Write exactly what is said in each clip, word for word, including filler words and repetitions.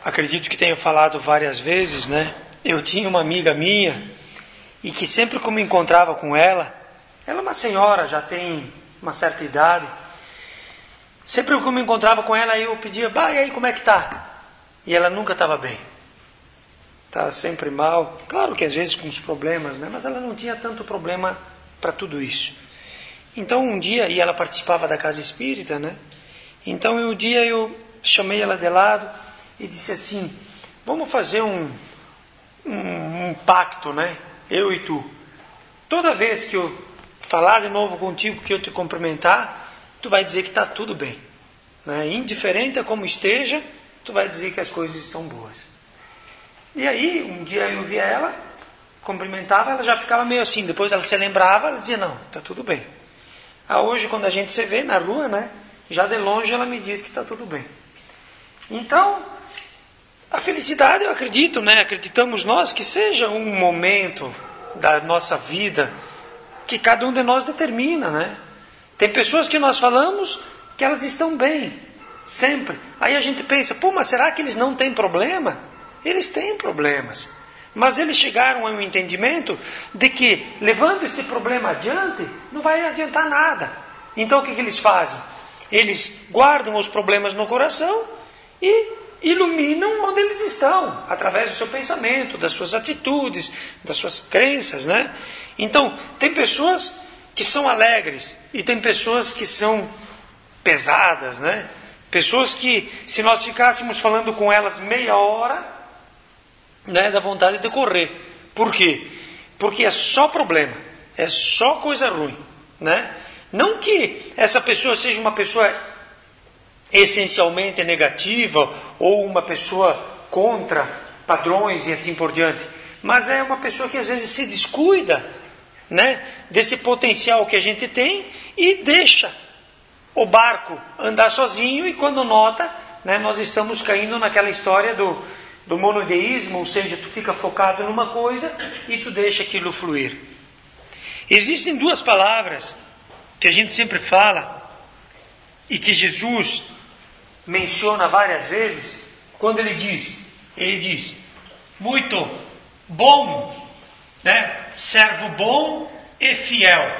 acredito que tenho falado várias vezes, né? Eu tinha uma amiga minha e que sempre que eu me encontrava com ela, ela é uma senhora, já tem uma certa idade, sempre que eu me encontrava com ela, eu pedia, bah, e aí, como é que tá? E ela nunca estava bem. Estava sempre mal. Claro que às vezes com os problemas, né? Mas ela não tinha tanto problema para tudo isso. Então um dia, e ela participava da casa espírita, né? Então um dia eu chamei ela de lado e disse assim, vamos fazer um, um, um pacto, né? Eu e tu. Toda vez que eu falar de novo contigo, que eu te cumprimentar, tu vai dizer que está tudo bem. Né? Indiferente a como esteja, tu vai dizer que as coisas estão boas. E aí, um dia eu via ela, cumprimentava, ela já ficava meio assim. Depois ela se lembrava, ela dizia, não, está tudo bem. Ah, hoje, quando a gente se vê na rua, né? Já de longe ela me diz que está tudo bem. Então, a felicidade, eu acredito, né? Acreditamos nós que seja um momento da nossa vida que cada um de nós determina, né? Tem pessoas que nós falamos que elas estão bem, sempre. Aí a gente pensa, pô, mas será que eles não têm problema? Eles têm problemas. Mas eles chegaram a um entendimento de que, levando esse problema adiante, não vai adiantar nada. Então o que, que eles fazem? Eles guardam os problemas no coração e iluminam onde eles estão, através do seu pensamento, das suas atitudes, das suas crenças, né? Então, tem pessoas que são alegres e tem pessoas que são pesadas, né? Pessoas que, se nós ficássemos falando com elas meia hora, né, dá vontade de correr. Por quê? Porque é só problema, é só coisa ruim, né? Não que essa pessoa seja uma pessoa essencialmente negativa ou uma pessoa contra padrões e assim por diante, mas é uma pessoa que às vezes se descuida, né, desse potencial que a gente tem e deixa o barco andar sozinho e quando nota, né, nós estamos caindo naquela história do, do monoteísmo, ou seja, tu fica focado numa coisa e tu deixa aquilo fluir. Existem duas palavras que a gente sempre fala e que Jesus menciona várias vezes quando ele diz, ele diz, muito bom, né? Servo bom e fiel.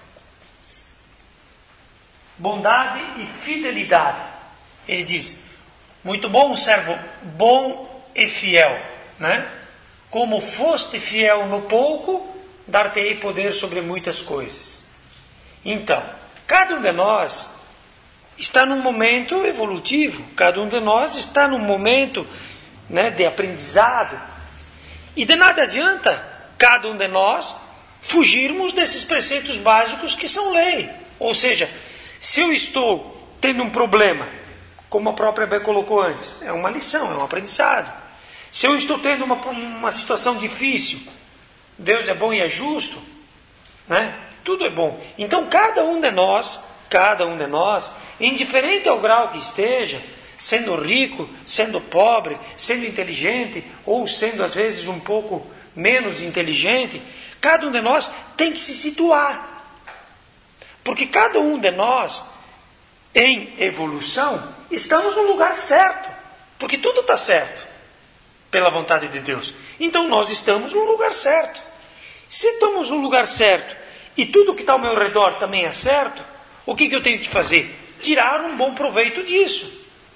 Bondade e fidelidade. Ele diz, muito bom, servo bom e fiel, né? Como foste fiel no pouco, dar-te-ei poder sobre muitas coisas. Então, cada um de nós está num momento evolutivo, cada um de nós está num momento, né, de aprendizado. E de nada adianta cada um de nós fugirmos desses preceitos básicos que são lei. Ou seja, se eu estou tendo um problema, como a própria Bé colocou antes, é uma lição, é um aprendizado. Se eu estou tendo uma, uma situação difícil, Deus é bom e é justo, né? Tudo é bom. Então cada um de nós, cada um de nós, indiferente ao grau que esteja, sendo rico, sendo pobre, sendo inteligente, ou sendo às vezes um pouco menos inteligente, cada um de nós tem que se situar. Porque cada um de nós, em evolução, estamos no lugar certo. Porque tudo está certo, pela vontade de Deus. Então nós estamos no lugar certo. Se estamos no lugar certo, e tudo que está ao meu redor também é certo, o que, que eu tenho que fazer? Tirar um bom proveito disso.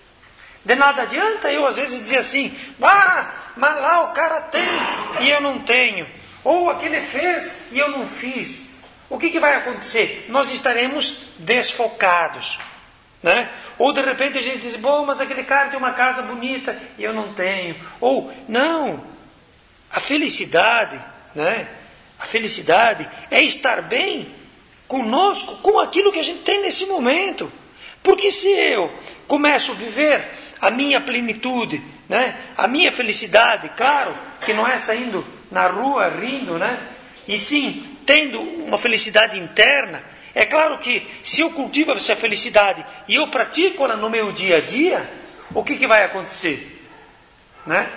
De nada adianta eu às vezes dizer assim, ah, mas lá o cara tem e eu não tenho. Ou aquele fez e eu não fiz. O que, que vai acontecer? Nós estaremos desfocados, né? Ou de repente a gente diz, bom, mas aquele cara tem uma casa bonita e eu não tenho. Ou, não, a felicidade, né? A felicidade é estar bem conosco, com aquilo que a gente tem nesse momento. Porque se eu começo a viver a minha plenitude, né, a minha felicidade, claro, que não é saindo na rua rindo, né, e sim tendo uma felicidade interna, é claro que se eu cultivo essa felicidade e eu pratico ela no meu dia a dia, o que, que vai acontecer? Né?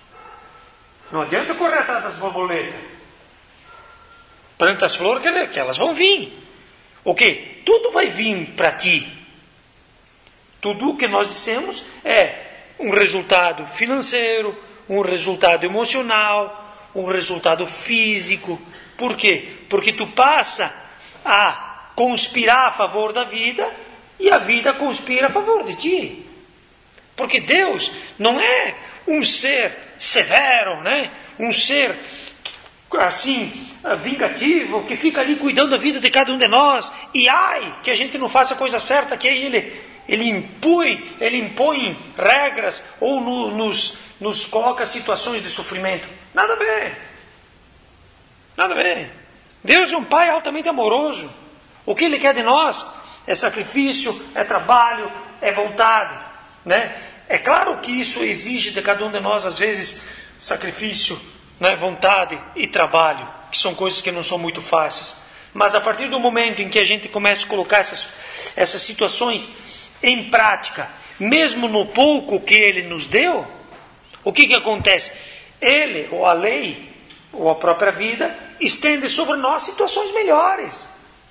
Não adianta correr atrás das borboletas. Planta as flores que elas vão vir. O quê? Tudo vai vir para ti. Tudo o que nós dissemos é, um resultado financeiro, um resultado emocional, um resultado físico. Por quê? Porque tu passa a conspirar a favor da vida e a vida conspira a favor de ti. Porque Deus não é um ser severo, né? Um ser assim, vingativo, que fica ali cuidando da vida de cada um de nós, e ai, que a gente não faça a coisa certa, que aí ele, ele impõe, ele impõe regras, ou no, nos, nos coloca situações de sofrimento. Nada a ver. Nada a ver. Deus é um Pai altamente amoroso. O que Ele quer de nós é sacrifício, é trabalho, é vontade, né? É claro que isso exige de cada um de nós, às vezes, sacrifício, né, vontade e trabalho, que são coisas que não são muito fáceis. Mas a partir do momento em que a gente começa a colocar essas, essas situações em prática, mesmo no pouco que Ele nos deu, o que, que acontece? Ele, ou a lei, ou a própria vida, estende sobre nós situações melhores.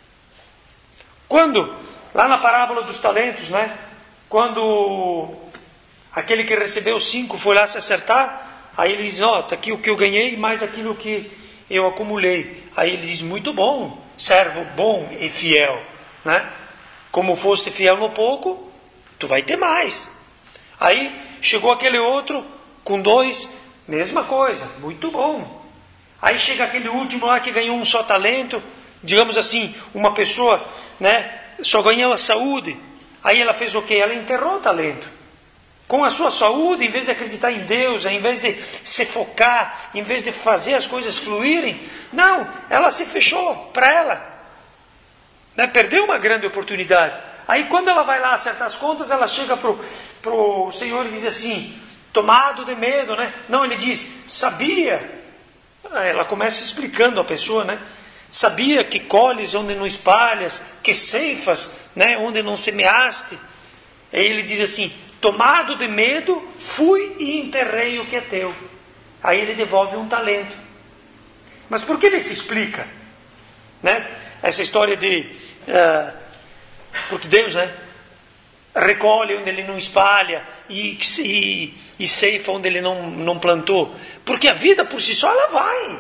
Quando, lá na parábola dos talentos, né, quando aquele que recebeu cinco foi lá se acertar, aí ele diz, ó, oh, está aqui o que eu ganhei, mais aquilo que eu acumulei. Aí ele diz, muito bom, servo bom e fiel, né? Como foste fiel no pouco, tu vai ter mais. Aí chegou aquele outro com dois, mesma coisa, muito bom. Aí chega aquele último lá que ganhou um só talento, digamos assim, uma pessoa, né, só ganhou a saúde. Aí ela fez o quê? Ela enterrou o talento. Com a sua saúde, em vez de acreditar em Deus, em vez de se focar, em vez de fazer as coisas fluírem, não, ela se fechou para ela. Né? Perdeu uma grande oportunidade. Aí quando ela vai lá acertar as contas, ela chega para o Senhor e diz assim, tomado de medo, né? Não, ele diz, sabia. Ela começa explicando a pessoa, né? Sabia que colhes onde não espalhas, que ceifas, né, onde não semeaste. Aí ele diz assim, tomado de medo, fui e enterrei o que é teu. Aí ele devolve um talento. Mas por que ele se explica? Né? Essa história de... Uh, porque Deus, né, recolhe onde ele não espalha e, e, e ceifa onde ele não, não plantou. Porque a vida por si só ela vai.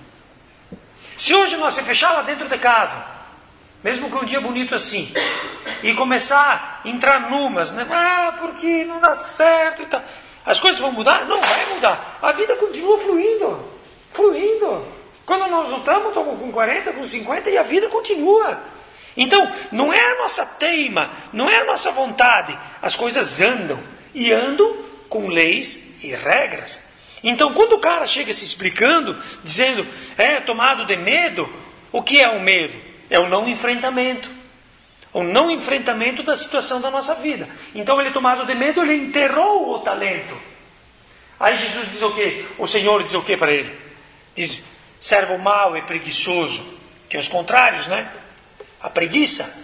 Se hoje nós se fechar lá dentro de casa, mesmo com um dia bonito assim, e começar a entrar numas, né? Ah, porque não dá certo e tal. As coisas vão mudar? Não vai mudar. A vida continua fluindo. Fluindo. Quando nós voltamos, estamos com quarenta, com cinquenta e a vida continua. Então, não é a nossa teima, não é a nossa vontade. As coisas andam. E andam com leis e regras. Então, quando o cara chega se explicando, dizendo, é tomado de medo, o que é o medo? É o não enfrentamento. O não enfrentamento da situação da nossa vida. Então ele tomado de medo, ele enterrou o talento. Aí Jesus diz o quê? O Senhor diz o quê para ele? Diz, servo mau e preguiçoso. Que é os contrários, né? A preguiça.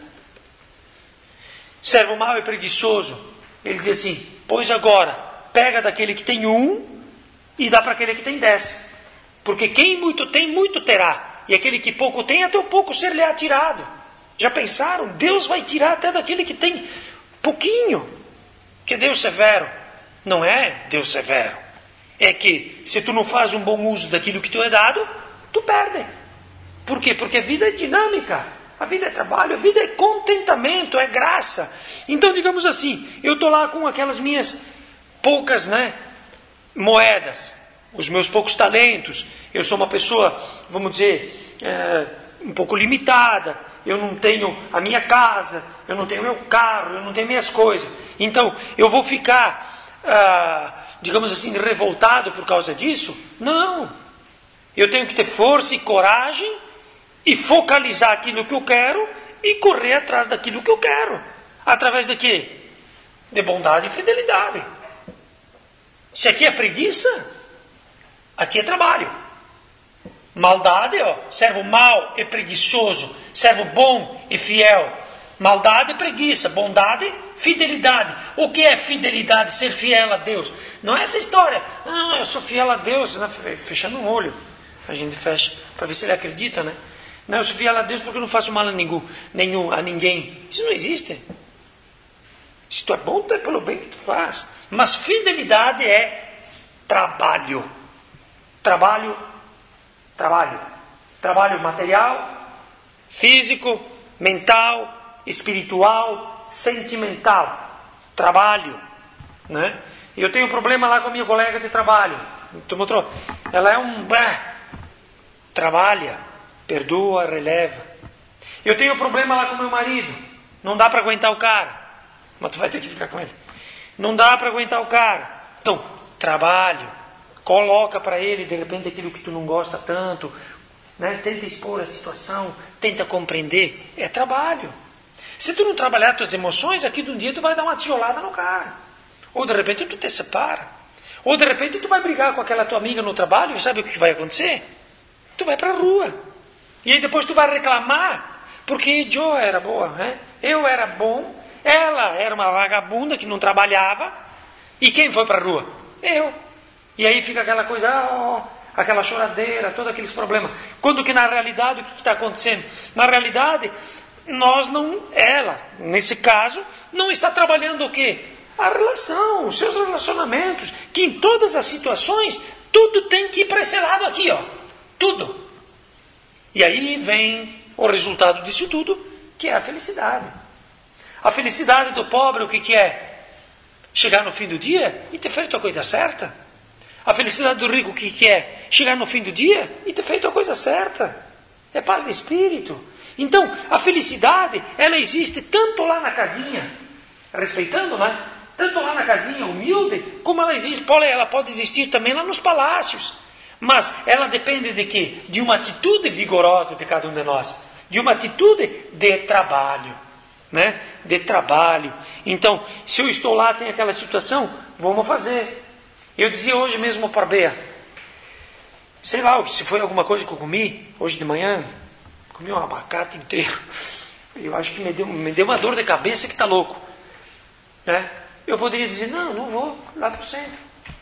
Servo mau e preguiçoso. Ele diz assim, pois agora, pega daquele que tem um e dá para aquele que tem dez. Porque quem muito tem, muito terá. E aquele que pouco tem, até o pouco ser-lhe atirado. Já pensaram? Deus vai tirar até daquele que tem pouquinho. Que Deus severo. Não é Deus severo. É que se tu não faz um bom uso daquilo que tu é dado, tu perde. Por quê? Porque a vida é dinâmica. A vida é trabalho, a vida é contentamento, é graça. Então, digamos assim, eu estou lá com aquelas minhas poucas, né, moedas, os meus poucos talentos. Eu sou uma pessoa, vamos dizer, é, um pouco limitada. Eu não tenho a minha casa, eu não tenho meu carro, eu não tenho minhas coisas. Então, eu vou ficar, ah, digamos assim, revoltado por causa disso? Não. Eu tenho que ter força e coragem e focalizar aquilo que eu quero e correr atrás daquilo que eu quero. Através de quê? De bondade e fidelidade. Se aqui é preguiça, aqui é trabalho. Maldade, ó, servo mau e preguiçoso, servo bom e fiel. Maldade e preguiça, bondade, fidelidade. O que é fidelidade? Ser fiel a Deus. Não é essa história, ah, eu sou fiel a Deus, né? Fechando um olho, a gente fecha para ver se ele acredita, né? Não, eu sou fiel a Deus porque eu não faço mal a nenhum, nenhum, a ninguém. Isso não existe. Se tu é bom, tu é pelo bem que tu faz. Mas fidelidade é trabalho. Trabalho, trabalho. Trabalho material, físico, mental, espiritual, sentimental. Trabalho, né? Eu tenho um problema lá com a minha colega de trabalho. Tu mostrou? Ela é um... Bah, trabalha, perdoa, releva. Eu tenho um problema lá com meu marido. Não dá para aguentar o cara. Mas tu vai ter que ficar com ele. Não dá para aguentar o cara. Então, trabalho. Coloca para ele, de repente, aquilo que tu não gosta tanto. Né? Tenta expor a situação. Tenta compreender. É trabalho. Se tu não trabalhar tuas emoções, aqui de um dia tu vai dar uma tijolada no cara. Ou de repente tu te separa. Ou de repente tu vai brigar com aquela tua amiga no trabalho. E sabe o que vai acontecer? Tu vai para a rua. E aí depois tu vai reclamar. Porque eu era boa, né? Eu era bom. Ela era uma vagabunda que não trabalhava. E quem foi para a rua? Eu. E aí fica aquela coisa, oh, aquela choradeira, todos aqueles problemas. Quando que na realidade o que está acontecendo? Na realidade, nós não, ela, nesse caso, não está trabalhando o quê? A relação, os seus relacionamentos, que em todas as situações, tudo tem que ir para esse lado aqui, ó. Tudo. E aí vem o resultado disso tudo, que é a felicidade. A felicidade do pobre, o que, que é? Chegar no fim do dia e ter feito a coisa certa. A felicidade do rico, o que, que é? Chegar no fim do dia e ter feito a coisa certa. É paz de espírito. Então, a felicidade, ela existe tanto lá na casinha, respeitando, né? Tanto lá na casinha humilde, como ela existe, ela pode existir também lá nos palácios. Mas ela depende de quê? De uma atitude vigorosa de cada um de nós. De uma atitude de trabalho. Né? De trabalho. Então, se eu estou lá, tem aquela situação, vamos fazer. Eu dizia hoje mesmo para a Bea, sei lá, se foi alguma coisa que eu comi, hoje de manhã, comi um abacate inteiro. Eu acho que me deu, me deu uma dor de cabeça que está louco. Né? Eu poderia dizer, não, não vou lá para o centro.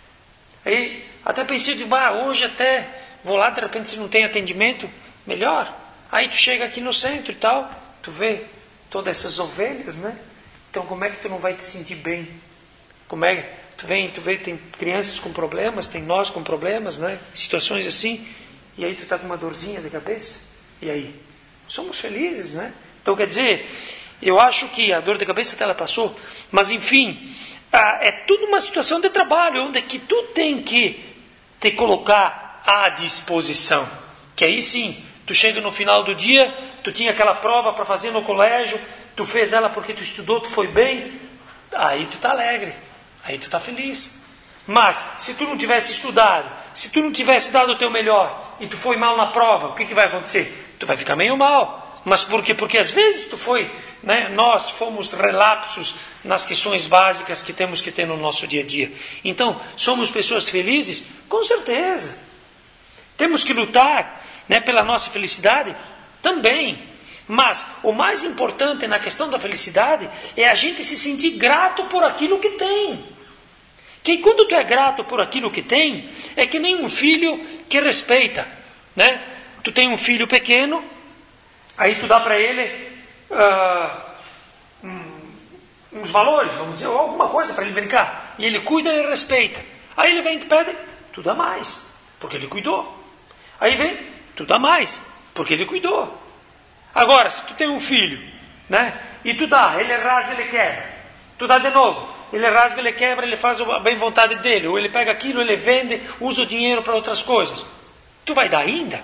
Aí, até pensei, de, bah, hoje até vou lá, de repente, se não tem atendimento, melhor. Aí tu chega aqui no centro e tal, tu vê todas essas ovelhas, né? Então como é que tu não vai te sentir bem? Como é que tu vem, tu vê, tem crianças com problemas, tem nós com problemas, né? Situações assim, e aí tu está com uma dorzinha de cabeça, e aí? Somos felizes, né? Então quer dizer, eu acho que a dor de cabeça até ela passou, mas enfim, é tudo uma situação de trabalho, onde que tu tem que te colocar à disposição, que aí sim, tu chega no final do dia, tu tinha aquela prova para fazer no colégio, tu fez ela porque tu estudou, tu foi bem, aí tu está alegre, aí tu está feliz. Mas, se tu não tivesse estudado, se tu não tivesse dado o teu melhor, e tu foi mal na prova, o que, que vai acontecer? Tu vai ficar meio mal. Mas por quê? Porque às vezes tu foi, né, nós fomos relapsos nas questões básicas que temos que ter no nosso dia a dia. Então, somos pessoas felizes? Com certeza. Temos que lutar, né, pela nossa felicidade? Também. Mas o mais importante na questão da felicidade é a gente se sentir grato por aquilo que tem. Que quando tu é grato por aquilo que tem, é que nem um filho que respeita, né? Tu tem um filho pequeno, aí tu dá para ele uh, um, uns valores, vamos dizer, ou alguma coisa para ele brincar. E ele cuida e respeita. Aí ele vem e te pede, tu dá mais, porque ele cuidou. Aí vem, tu dá mais, porque ele cuidou. Agora, se tu tem um filho, né? E tu dá, ele rasga, ele quebra. Tu dá de novo, ele rasga, ele quebra, ele faz a bem vontade dele. Ou ele pega aquilo, ele vende, usa o dinheiro para outras coisas. Tu vai dar ainda?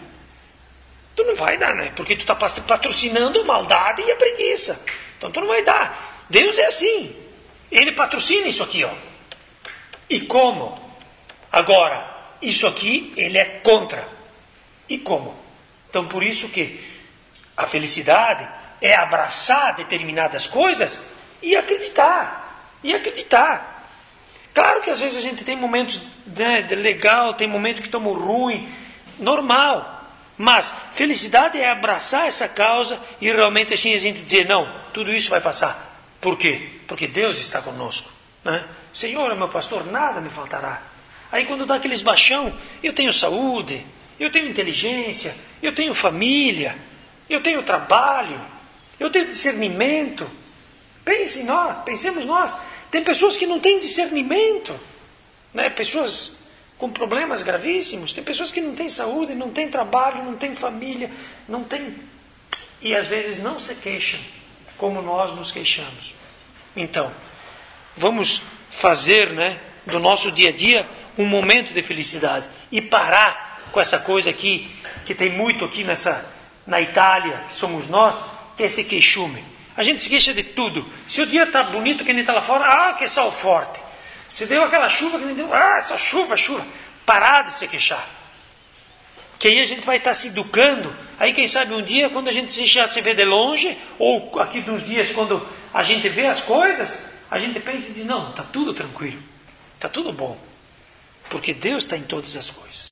Tu não vai dar, né? Porque tu está patrocinando a maldade e a preguiça. Então tu não vai dar. Deus é assim. Ele patrocina isso aqui, ó. E como? Agora, isso aqui, ele é contra. E como? Então por isso que a felicidade é abraçar determinadas coisas e acreditar. E acreditar. Claro que às vezes a gente tem momentos, né, de legal, tem momentos que estamos ruim, normal. Mas felicidade é abraçar essa causa e realmente assim a gente dizer, não, tudo isso vai passar. Por quê? Porque Deus está conosco. Né? Senhor é meu pastor, nada me faltará. Aí quando dá aqueles baixão, eu tenho saúde, eu tenho inteligência, eu tenho família, eu tenho trabalho, eu tenho discernimento. Pense nós, pensemos nós. Tem pessoas que não têm discernimento, né? Pessoas com problemas gravíssimos, tem pessoas que não têm saúde, não têm trabalho, não têm família, não têm... E às vezes não se queixam, como nós nos queixamos. Então, vamos fazer, né, do nosso dia a dia um momento de felicidade. E parar com essa coisa aqui, que tem muito aqui nessa, na Itália, que somos nós, que é esse queixume. A gente se queixa de tudo. Se o dia está bonito, que nem está lá fora, ah, que sol forte. Se deu aquela chuva, que nem deu, ah, essa chuva, chuva. Parar de se queixar. Que aí a gente vai estar se educando. Aí quem sabe um dia, quando a gente já se vê de longe, ou aqui nos dias quando a gente vê as coisas, a gente pensa e diz, não, está tudo tranquilo. Está tudo bom. Porque Deus está em todas as coisas.